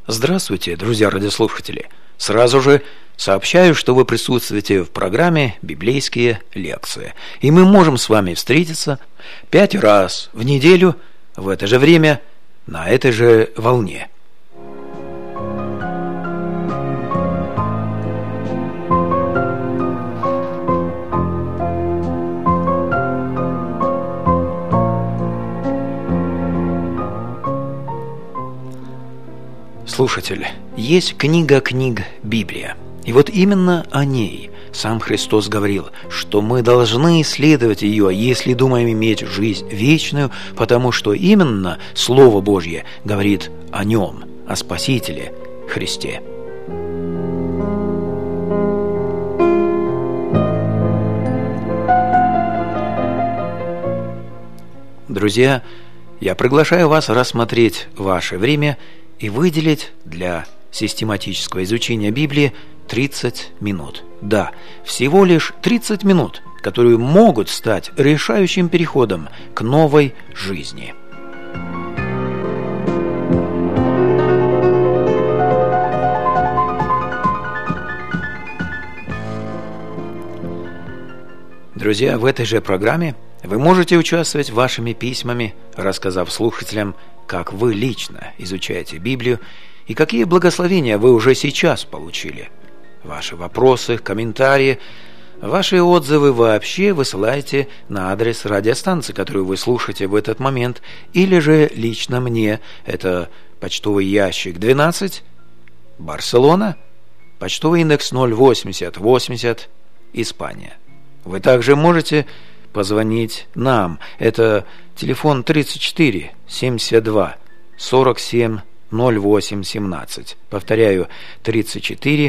Здравствуйте, друзья радиослушатели! Сразу же сообщаю, что вы присутствуете в программе «Библейские лекции». И мы можем с вами встретиться 5 раз в неделю в это же время на этой же волне. Слушатель, есть книга книг Библия. И вот именно о ней сам Христос говорил, что мы должны исследовать ее, если думаем иметь жизнь вечную, потому что именно Слово Божье говорит о нем, о Спасителе Христе. Друзья, я приглашаю вас рассмотреть ваше время и выделить для систематического изучения Библии 30 минут. Да, всего лишь 30 минут, которые могут стать решающим переходом к новой жизни. Друзья, в этой же программе вы можете участвовать вашими письмами, рассказав слушателям, как вы лично изучаете Библию и какие благословения вы уже сейчас получили. Ваши вопросы, комментарии, ваши отзывы вообще высылайте на адрес радиостанции, которую вы слушаете в этот момент, или же лично мне. Это почтовый ящик 12, Барселона, почтовый индекс 08080, Испания. Вы также можете позвонить нам. Это телефон 34 72 47 08 17. Повторяю, 34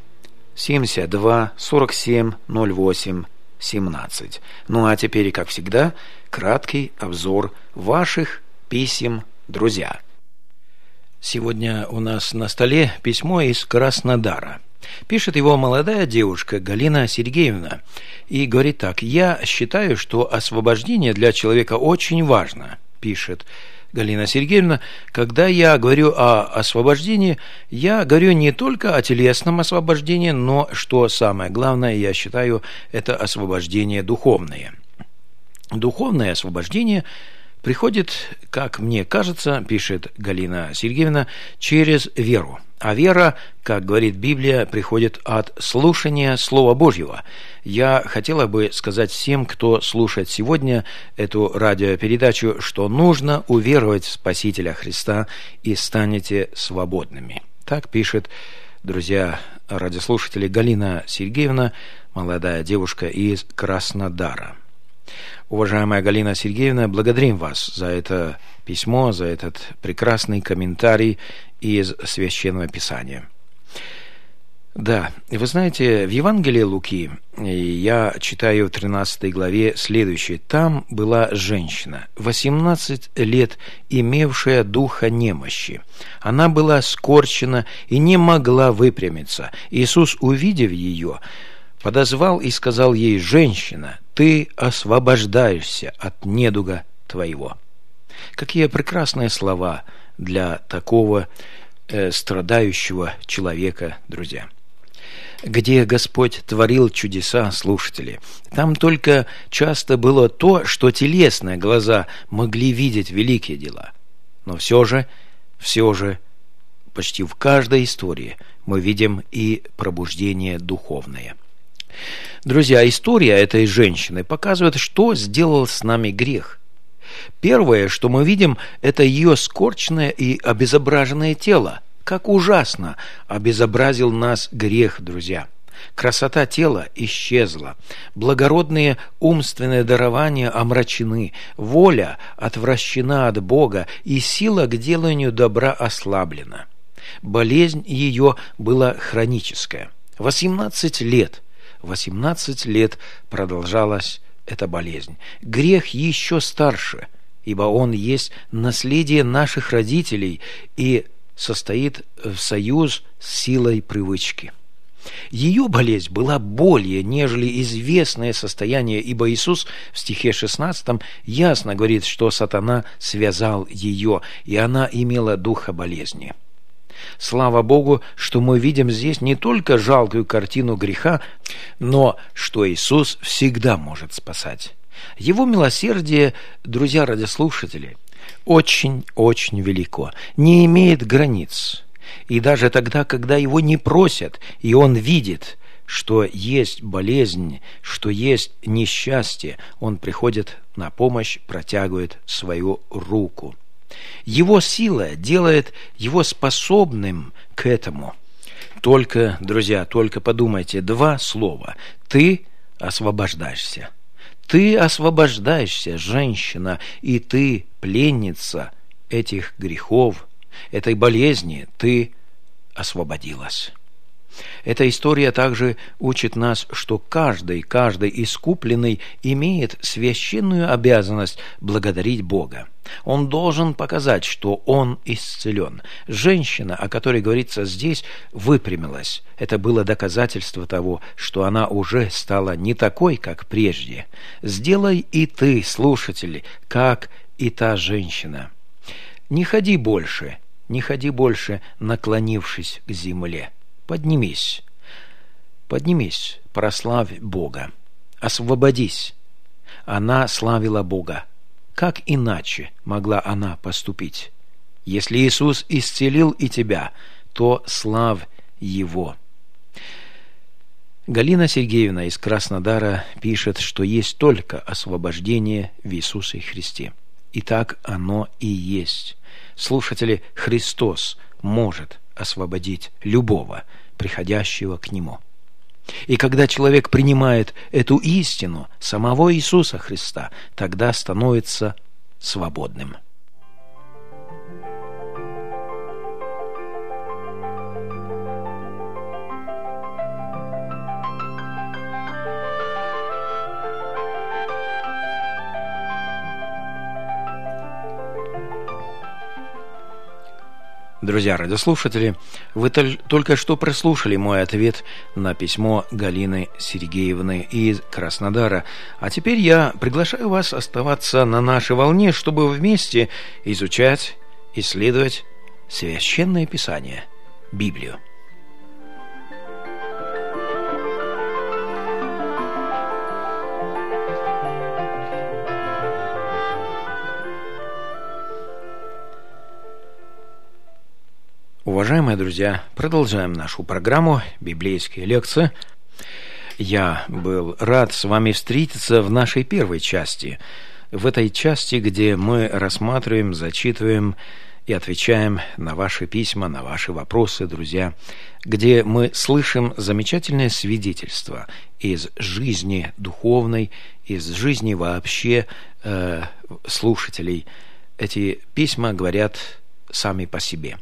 72 47 08 17. Ну а теперь, как всегда, краткий обзор ваших писем, друзья. Сегодня у нас на столе письмо из Краснодара. Пишет его молодая девушка Галина Сергеевна и говорит так: «Я считаю, что освобождение для человека очень важно», пишет Галина Сергеевна. «Когда я говорю о освобождении, я говорю не только о телесном освобождении, но, что самое главное, я считаю, это освобождение духовное. Духовное освобождение приходит, как мне кажется, пишет Галина Сергеевна, через веру. А вера, как говорит Библия, приходит от слушания Слова Божьего. Я хотела бы сказать всем, кто слушает сегодня эту радиопередачу, что нужно уверовать в Спасителя Христа и станете свободными». Так пишет, друзья радиослушатели, Галина Сергеевна, молодая девушка из Краснодара. Уважаемая Галина Сергеевна, благодарим вас за это письмо, за этот прекрасный комментарий из Священного Писания. Да, вы знаете, в Евангелии Луки я читаю в 13 главе следующее. Там была женщина, 18 лет, имевшая духа немощи. Она была скорчена и не могла выпрямиться. Иисус, увидев ее, подозвал и сказал ей: «Женщина, ты освобождаешься от недуга твоего». Какие прекрасные слова для такого страдающего человека, друзья. Где Господь творил чудеса, слушатели, там только часто было то, что телесные глаза могли видеть великие дела. Но все же, почти в каждой истории мы видим и пробуждение духовное. Друзья, история этой женщины показывает, что сделал с нами грех. Первое, что мы видим, это ее скорченное и обезображенное тело. Как ужасно обезобразил нас грех, друзья. Красота тела исчезла, благородные умственные дарования омрачены, воля отвращена от Бога, и сила к деланию добра ослаблена. Болезнь ее была хроническая. 18 лет продолжалась эта болезнь. Грех еще старше, ибо он есть наследие наших родителей и состоит в союз с силой привычки. Ее болезнь была более, нежели известное состояние, ибо Иисус в стихе 16 ясно говорит, что сатана связал ее, и она имела духа болезни. Слава Богу, что мы видим здесь не только жалкую картину греха, но что Иисус всегда может спасать. Его милосердие, друзья радиослушатели, очень-очень велико, не имеет границ. И даже тогда, когда его не просят, и он видит, что есть болезнь, что есть несчастье, он приходит на помощь, протягивает свою руку. Его сила делает его способным к этому. Только, друзья, только подумайте, 2 слова. Ты освобождаешься. Ты освобождаешься, женщина, и ты, пленница этих грехов, этой болезни, ты освободилась. Эта история также учит нас, что каждый искупленный имеет священную обязанность благодарить Бога. Он должен показать, что он исцелен. Женщина, о которой говорится здесь, выпрямилась. Это было доказательство того, что она уже стала не такой, как прежде. Сделай и ты, слушатель, как и та женщина. Не ходи больше, наклонившись к земле. Поднимись, прославь Бога, освободись. Она славила Бога. Как иначе могла она поступить? Если Иисус исцелил и тебя, то славь Его. Галина Сергеевна из Краснодара пишет, что есть только освобождение в Иисусе Христе. И так оно и есть. Слушатели, Христос может освободить любого, приходящего к Нему. И когда человек принимает эту истину самого Иисуса Христа, тогда становится свободным. Друзья радиослушатели, вы только что прослушали мой ответ на письмо Галины Сергеевны из Краснодара. А теперь я приглашаю вас оставаться на нашей волне, чтобы вместе изучать, исследовать Священное Писание, Библию. Уважаемые друзья, продолжаем нашу программу «Библейские лекции». Я был рад с вами встретиться в нашей первой части. В этой части, где мы рассматриваем, зачитываем и отвечаем на ваши письма, на ваши вопросы, друзья, где мы слышим замечательное свидетельство из жизни духовной, из жизни вообще слушателей. Эти письма говорят сами по себе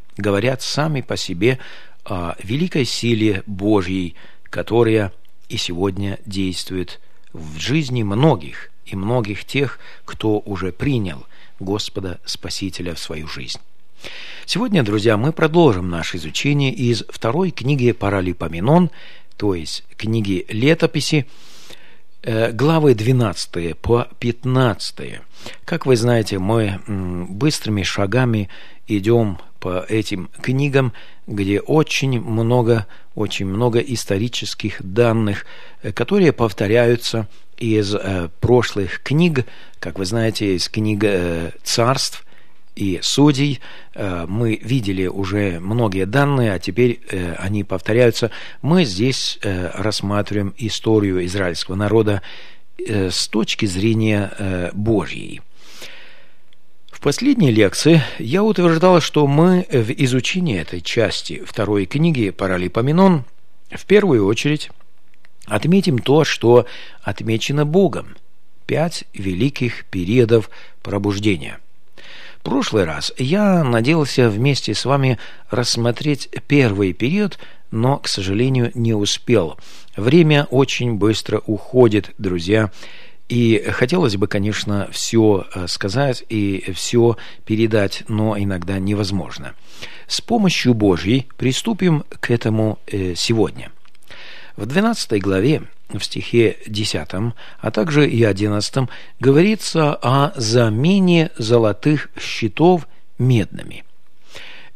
о великой силе Божьей, которая и сегодня действует в жизни многих и многих тех, кто уже принял Господа Спасителя в свою жизнь. Сегодня, друзья, мы продолжим наше изучение из второй книги Паралипоменон, то есть книги Летописи, главы 12 по 15. Как вы знаете, мы быстрыми шагами идем по этим книгам, где очень много исторических данных, которые повторяются из прошлых книг. Как вы знаете, из книг Царств и Судей мы видели уже многие данные, а теперь они повторяются. Мы здесь рассматриваем историю израильского народа с точки зрения Божьей. В последней лекции я утверждал, что мы в изучении этой части второй книги Паралипоменон в первую очередь отметим то, что отмечено Богом: 5 великих периодов пробуждения. В прошлый раз я надеялся вместе с вами рассмотреть первый период, но, к сожалению, не успел. Время очень быстро уходит, друзья, и хотелось бы, конечно, все сказать и все передать, но иногда невозможно. С помощью Божьей приступим к этому сегодня. В 12 главе, в стихе 10, а также и 11, говорится о замене золотых щитов медными.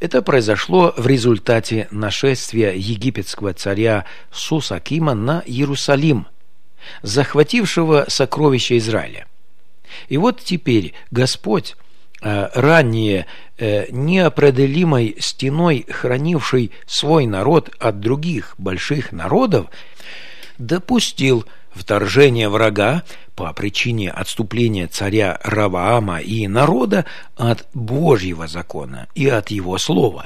Это произошло в результате нашествия египетского царя Сусакима на Иерусалим, захватившего сокровища Израиля. И вот теперь Господь, ранее неопределимой стеной хранивший свой народ от других больших народов, допустил вторжение врага по причине отступления царя Раваама и народа от Божьего закона и от его слова.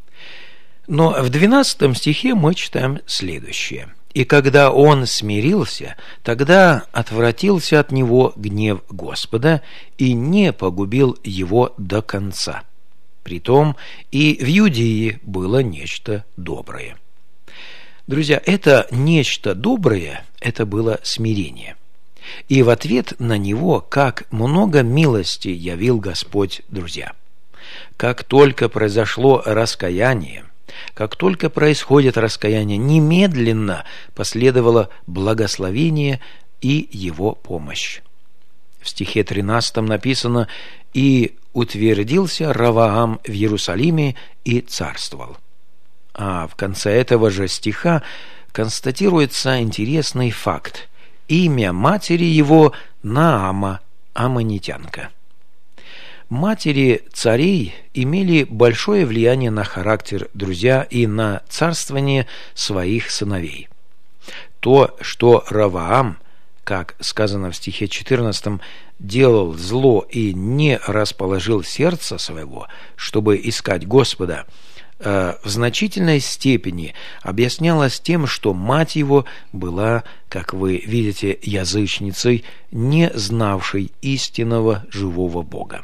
Но в 12 стихе мы читаем следующее: «И когда он смирился, тогда отвратился от него гнев Господа и не погубил его до конца. Притом и в Иудее было нечто доброе». Друзья, это нечто доброе, это было смирение. И в ответ на него, как много милости явил Господь, друзья. Как только произошло раскаяние, как только происходит раскаяние, немедленно последовало благословение и его помощь. В стихе 13 написано: «И утвердился Раваам в Иерусалиме и царствовал». А в конце этого же стиха констатируется интересный факт. Имя матери его Наама, аммонитянка. Матери царей имели большое влияние на характер, друзья, и на царствование своих сыновей. То, что Раваам, как сказано в стихе 14, делал зло и не расположил сердце своего, чтобы искать Господа, в значительной степени объяснялось тем, что мать его была, как вы видите, язычницей, не знавшей истинного живого Бога.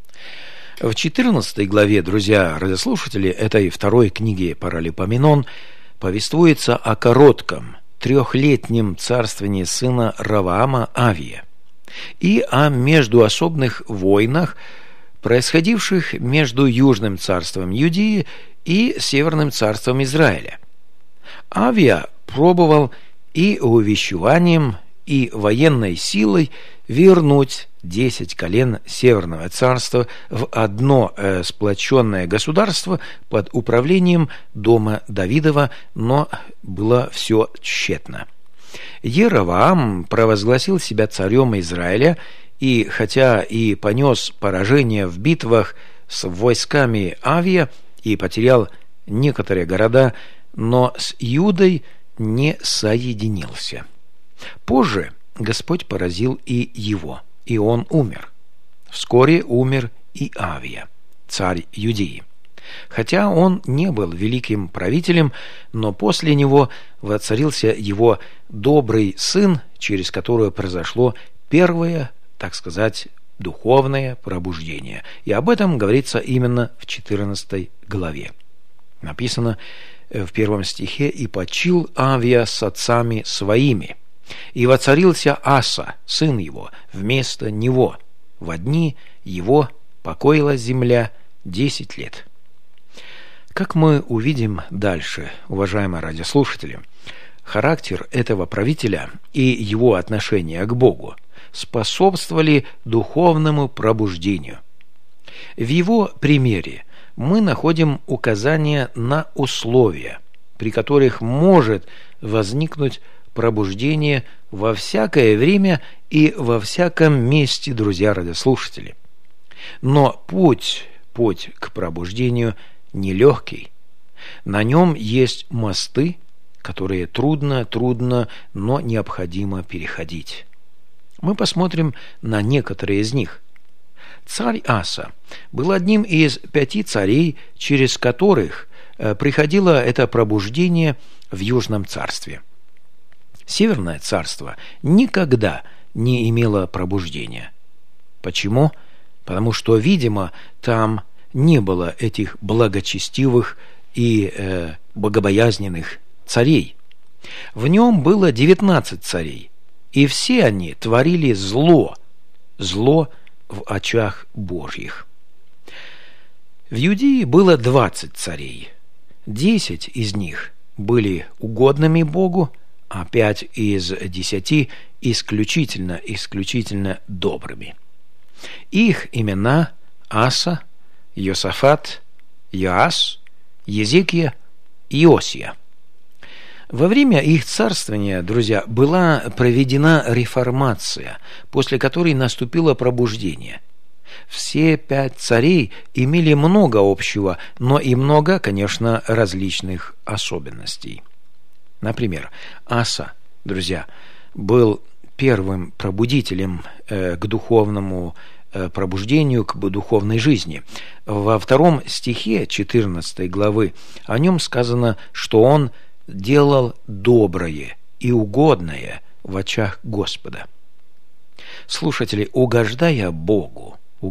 В 14 главе, друзья радиослушатели, этой второй книги Паралипоменон повествуется о коротком 3-летнем царствовании сына Раваама Авия и о междуособных войнах, происходивших между Южным царством Иудеи и Северным царством Израиля. Авия пробовал и увещеванием, и военной силой вернуть 10 колен Северного царства в одно сплоченное государство под управлением дома Давидова, но было все тщетно. Еровоам провозгласил себя царем Израиля, и хотя и понес поражение в битвах с войсками Авия и потерял некоторые города, но с Иудой не соединился. Позже Господь поразил и его, и он умер. Вскоре умер и Авия, царь Иудеи. Хотя он не был великим правителем, но после него воцарился его добрый сын, через которого произошло первое, так сказать, духовное пробуждение. И об этом говорится именно в 14 главе. Написано в 1 стихе: «И почил Авия с отцами своими, и воцарился Аса, сын его, вместо него. Во дни его покоилась земля 10 лет». Как мы увидим дальше, уважаемые радиослушатели, характер этого правителя и его отношение к Богу способствовали духовному пробуждению. В его примере мы находим указания на условия, при которых может возникнуть пробуждение во всякое время и во всяком месте, друзья радиослушатели. Но путь к пробуждению нелегкий. На нем есть мосты, которые трудно, но необходимо переходить. Мы посмотрим на некоторые из них. Царь Аса был одним из 5 царей, через которых приходило это пробуждение в Южном царстве. Северное царство никогда не имело пробуждения. Почему? Потому что, видимо, там не было этих благочестивых и богобоязненных царей. В нем было 19 царей, и все они творили зло в очах Божьих. В Иудее было 20 царей. 10 из них были угодными Богу, а 5 из 10 исключительно добрыми. Их имена: Аса, Йосафат, Иоас, Езекия и Иосия. Во время их царствования, друзья, была проведена реформация, после которой наступило пробуждение. Все 5 царей имели много общего, но и много, конечно, различных особенностей. Например, Аса, друзья, был первым пробудителем к духовному пробуждению, к духовной жизни. Во 2 стихе 14 главы о нем сказано, что он делал доброе и угодное в очах Господа. Слушатели, угождая Богу,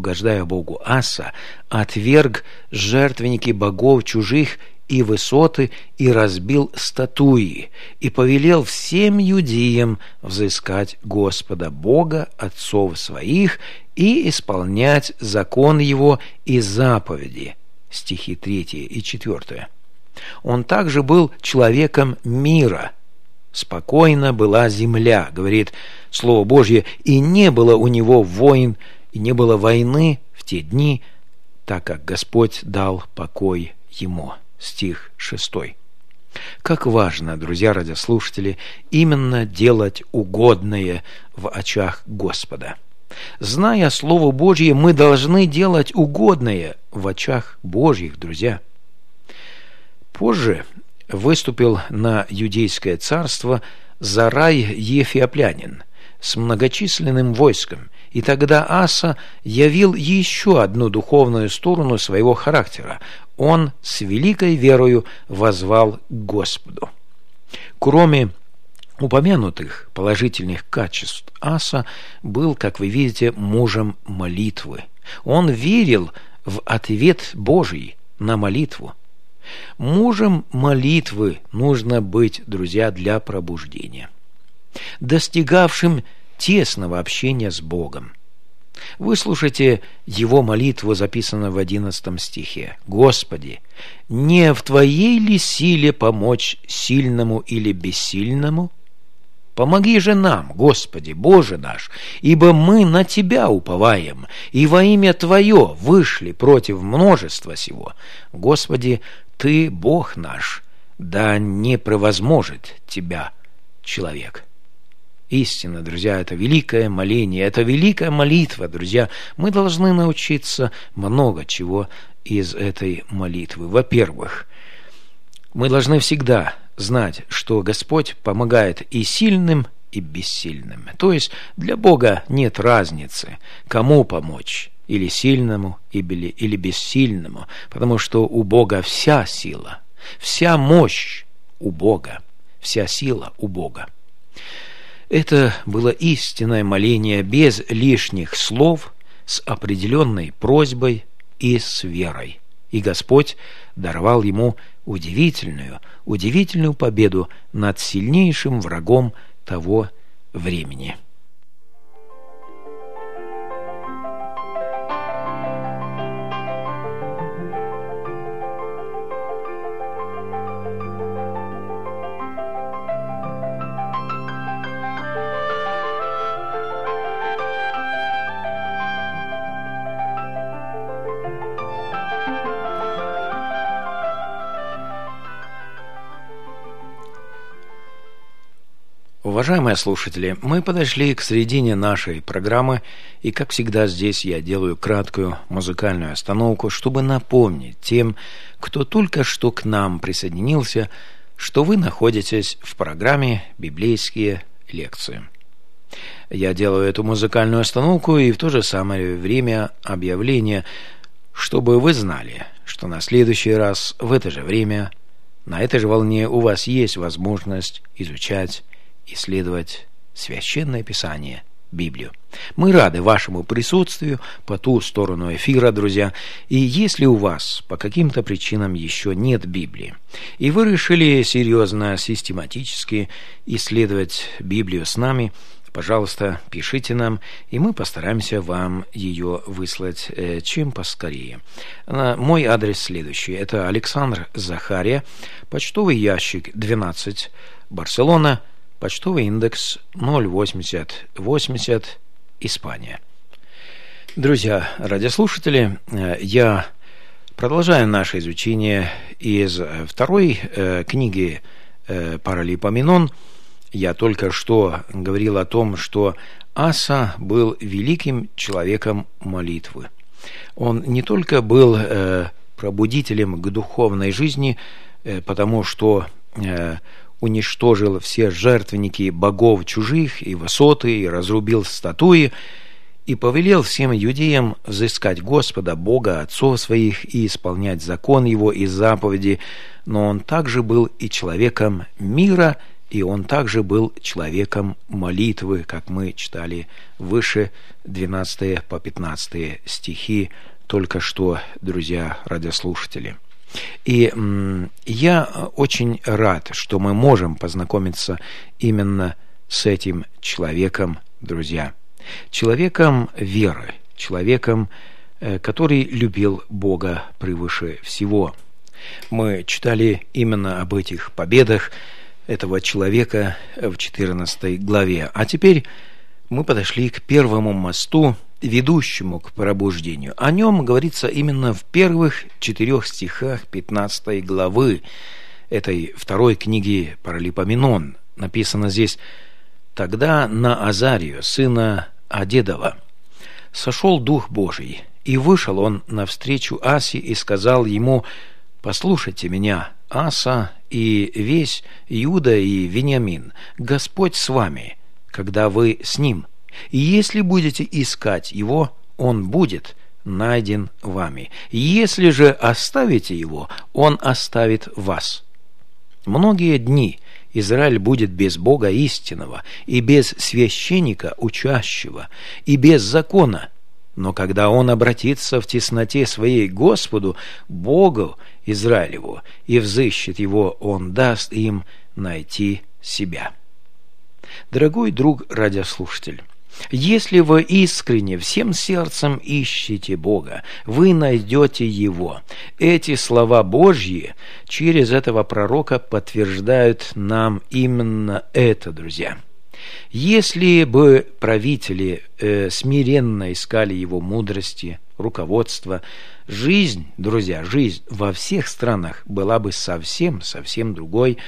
Аса отверг жертвенники богов чужих и высоты, и разбил статуи, и повелел всем юдеям взыскать Господа Бога отцов своих и исполнять закон Его и заповеди. Стихи 3 и 4. Он также был человеком мира. Спокойно была земля, говорит Слово Божье, и не было у него войн, и не было войны в те дни, так как Господь дал покой ему. Стих 6. Как важно, друзья радиослушатели, именно делать угодное в очах Господа. Зная Слово Божье, мы должны делать угодное в очах Божьих, друзья. Позже выступил на Иудейское царство Зарай Ефиоплянин с многочисленным войском, и тогда Аса явил еще одну духовную сторону своего характера. Он с великой верою воззвал к Господу. Кроме упомянутых положительных качеств, Аса был, как вы видите, мужем молитвы. Он верил в ответ Божий на молитву. Мужем молитвы нужно быть, друзья, для пробуждения, достигавшим тесного общения с Богом. Выслушайте его молитву, записанную в 11 стихе. «Господи, не в Твоей ли силе помочь сильному или бессильному? Помоги же нам, Господи, Боже наш, ибо мы на Тебя уповаем, и во имя Твое вышли против множества сего. Господи, Ты, Бог наш, да не превозможет Тебя человек». Истинно, друзья, это великое моление, это великая молитва, друзья. Мы должны научиться много чего из этой молитвы. Во-первых, мы должны всегда знать, что Господь помогает и сильным, и бессильным. То есть для Бога нет разницы, кому помочь, или сильному, или бессильному, потому что у Бога вся сила, вся мощь у Бога, вся сила у Бога. Это было истинное моление без лишних слов, с определенной просьбой и с верой. И Господь даровал ему удивительную победу над сильнейшим врагом того времени. Уважаемые слушатели, мы подошли к середине нашей программы, и, как всегда, здесь я делаю краткую музыкальную остановку, чтобы напомнить тем, кто только что к нам присоединился, что вы находитесь в программе «Библейские лекции». Я делаю эту музыкальную остановку и в то же самое время объявление, чтобы вы знали, что на следующий раз в это же время, на этой же волне у вас есть возможность изучать, исследовать Священное Писание, Библию. Мы рады вашему присутствию по ту сторону эфира, друзья. И если у вас по каким-то причинам еще нет Библии, и вы решили серьезно, систематически исследовать Библию с нами, пожалуйста, пишите нам, и мы постараемся вам ее выслать чем поскорее. Мой адрес следующий. Это Александр Захария, почтовый ящик 12, Барселона, почтовый индекс 08080, Испания. Друзья радиослушатели, я Продолжаем наше изучение из второй книги Паралипоменон. Я только что говорил о том, что Аса был великим человеком молитвы. Он не только был пробудителем к духовной жизни, потому что уничтожил все жертвенники богов чужих и высоты, и разрубил статуи, и повелел всем иудеям взыскать Господа, Бога, отцов своих, и исполнять закон Его и заповеди, но он также был и человеком мира, и он также был человеком молитвы, как мы читали выше, 12 по 15 стихи, только что, друзья радиослушатели. И я очень рад, что мы можем познакомиться именно с этим человеком, друзья. Человеком веры, человеком, который любил Бога превыше всего. Мы читали именно об этих победах этого человека в 14 главе. А теперь мы подошли к первому мосту, ведущему к пробуждению. О нем говорится именно в первых 4 стихах 15 главы этой второй книги Паралипоменон. Написано здесь: «Тогда на Азарию, сына Адедова, сошел Дух Божий, и вышел он навстречу Асе и сказал ему: послушайте меня, Аса и весь Иуда и Вениамин, Господь с вами, когда вы с ним. И если будете искать его, он будет найден вами. Если же оставите его, он оставит вас. Многие дни Израиль будет без Бога истинного, и без священника учащего, и без закона. Но когда он обратится в тесноте своей к Господу, Богу Израилеву, и взыщет его, он даст им найти себя». Дорогой друг радиослушатель, если вы искренне всем сердцем ищете Бога, вы найдете Его. Эти слова Божьи через этого пророка подтверждают нам именно это, друзья. Если бы правители смиренно искали Его мудрости, руководства, жизнь, друзья, жизнь во всех странах была бы совсем другой,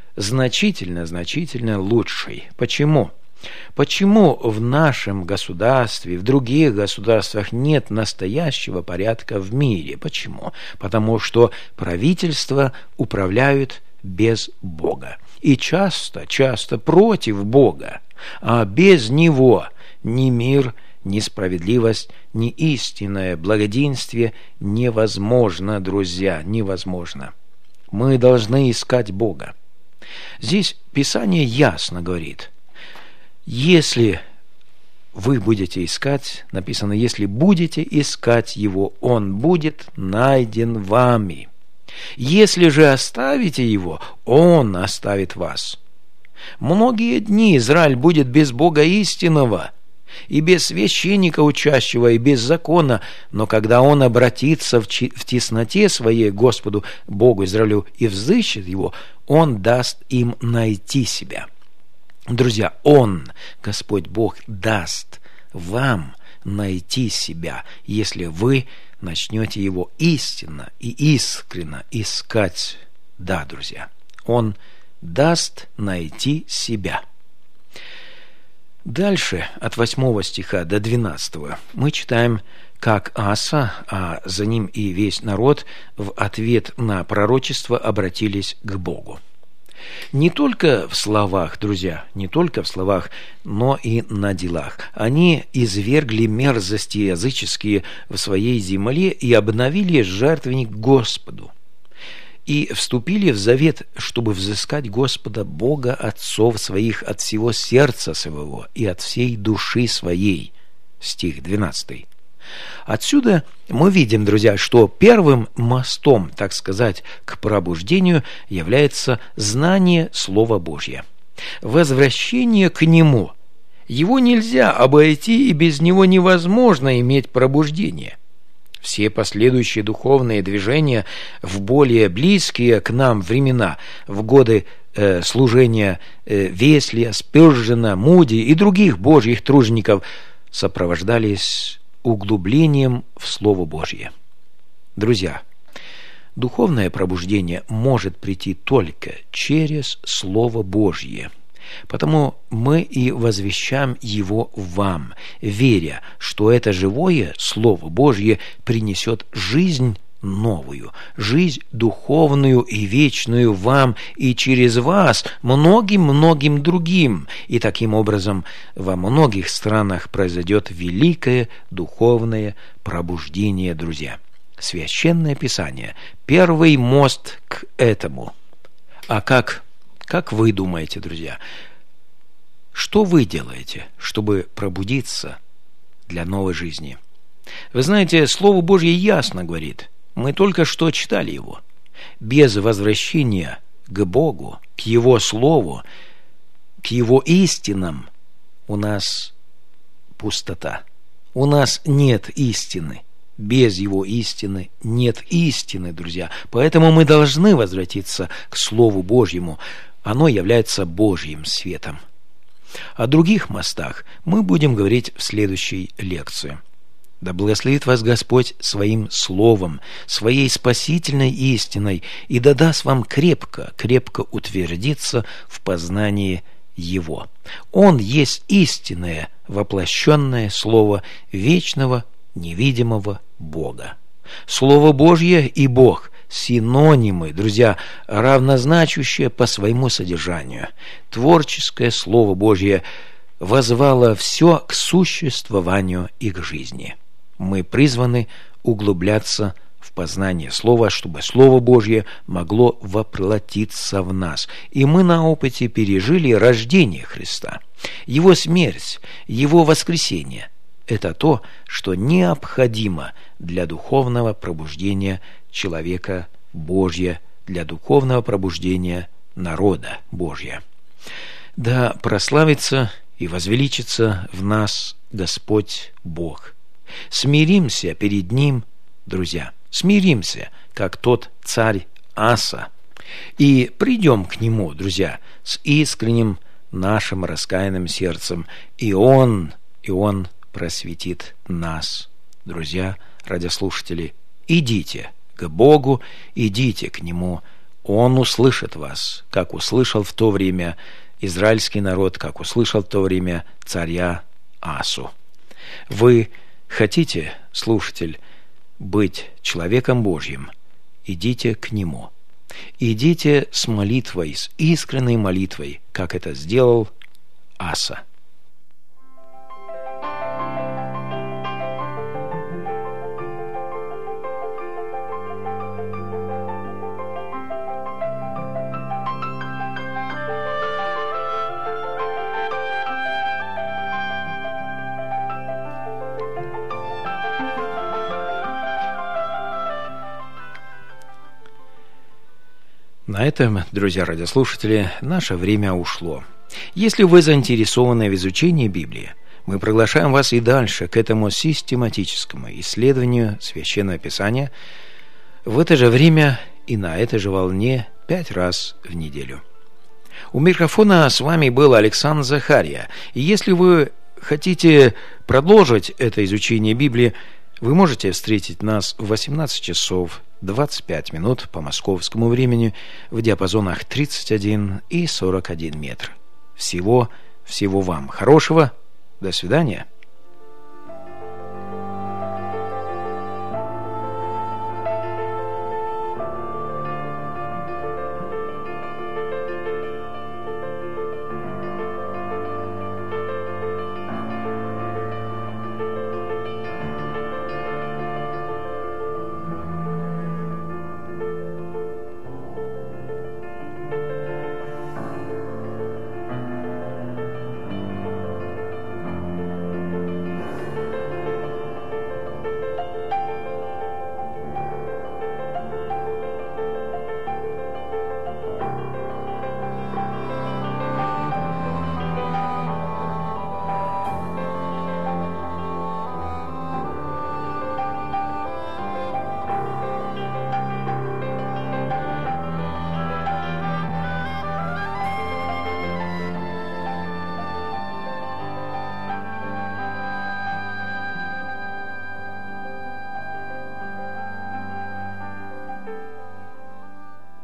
значительно лучшей. Почему? Почему в нашем государстве, в других государствах нет настоящего порядка в мире? Почему? Потому что правительства управляют без Бога. И часто против Бога. А без Него ни мир, ни справедливость, ни истинное благоденствие невозможно, друзья, невозможно. Мы должны искать Бога. Здесь Писание ясно говорит: если вы будете искать, написано, если будете искать Его, Он будет найден вами. Если же оставите Его, Он оставит вас. Многие дни Израиль будет без Бога истинного, и без священника учащего, и без закона, но когда он обратится в тесноте своей к Господу, Богу Израилю, и взыщет Его, Он даст им найти себя. Друзья, Он, Господь Бог, даст вам найти себя, если вы начнете Его истинно и искренно искать. Да, друзья, Он даст найти себя. Дальше, от 8 стиха до 12, мы читаем, как Аса, а за ним и весь народ, в ответ на пророчество обратились к Богу. Не только в словах, друзья, не только в словах, но и на делах. Они извергли мерзости языческие в своей земле и обновили жертвенник Господу. И вступили в завет, чтобы взыскать Господа Бога отцов своих от всего сердца своего и от всей души своей. Стих 12. Отсюда мы видим, друзья, что первым мостом, так сказать, к пробуждению является знание Слова Божьего. Возвращение к Нему. Его нельзя обойти, и без него невозможно иметь пробуждение. Все последующие духовные движения в более близкие к нам времена, в годы служения Веслия, Спержена, Муди и других божьих тружеников, сопровождались углублением в Слово Божье. Друзья, Духовное пробуждение может прийти только через Слово Божье. Потому мы и возвещаем его вам, веря, что это живое Слово Божье принесет жизнь новую, жизнь духовную и вечную вам и через вас многим другим. И таким образом во многих странах произойдет великое духовное пробуждение, друзья. Священное Писание – первый мост к этому. А как вы думаете, друзья, что вы делаете, чтобы пробудиться для новой жизни? Вы знаете, Слово Божье ясно говорит, мы только что читали его. Без возвращения к Богу, к Его Слову, к Его истинам у нас пустота. У нас нет истины. Без Его истины нет истины, друзья. Поэтому мы должны возвратиться к Слову Божьему. Оно является Божьим светом. О других мостах мы будем говорить в следующей лекции. Да благословит вас Господь своим словом, своей спасительной истиной, и да даст вам крепко утвердиться в познании Его. Он есть истинное, воплощенное Слово вечного, невидимого Бога. Слово Божье и Бог – синонимы, друзья, равнозначащие по своему содержанию. Творческое Слово Божье воззвало все к существованию и к жизни. Мы призваны углубляться в познание Слова, чтобы Слово Божье могло воплотиться в нас. И мы на опыте пережили рождение Христа, Его смерть, Его воскресение. Это то, что необходимо для духовного пробуждения человека Божьего, для духовного пробуждения народа Божьего. Да прославится и возвеличится в нас Господь Бог. Смиримся перед Ним, друзья, смиримся, как тот царь Аса, и придем к Нему, друзья, с искренним нашим раскаянным сердцем, и Он просветит нас. Друзья, радиослушатели, идите к Богу, идите к Нему, Он услышит вас, как услышал в то время израильский народ, как услышал в то время царя Асу. Вы хотите, слушатель, быть человеком Божьим? Идите к Нему. Идите с молитвой, с искренней молитвой, как это сделал Аса. На этом, друзья радиослушатели, наше время ушло. Если вы заинтересованы в изучении Библии, мы приглашаем вас и дальше к этому систематическому исследованию Священного Писания в это же время и на этой же волне 5 раз в неделю. У микрофона с вами был Александр Захарья. И если вы хотите продолжить это изучение Библии, вы можете встретить нас в 18 часов 25 минут по московскому времени в диапазонах 31 и 41 метр. Всего вам хорошего. До свидания.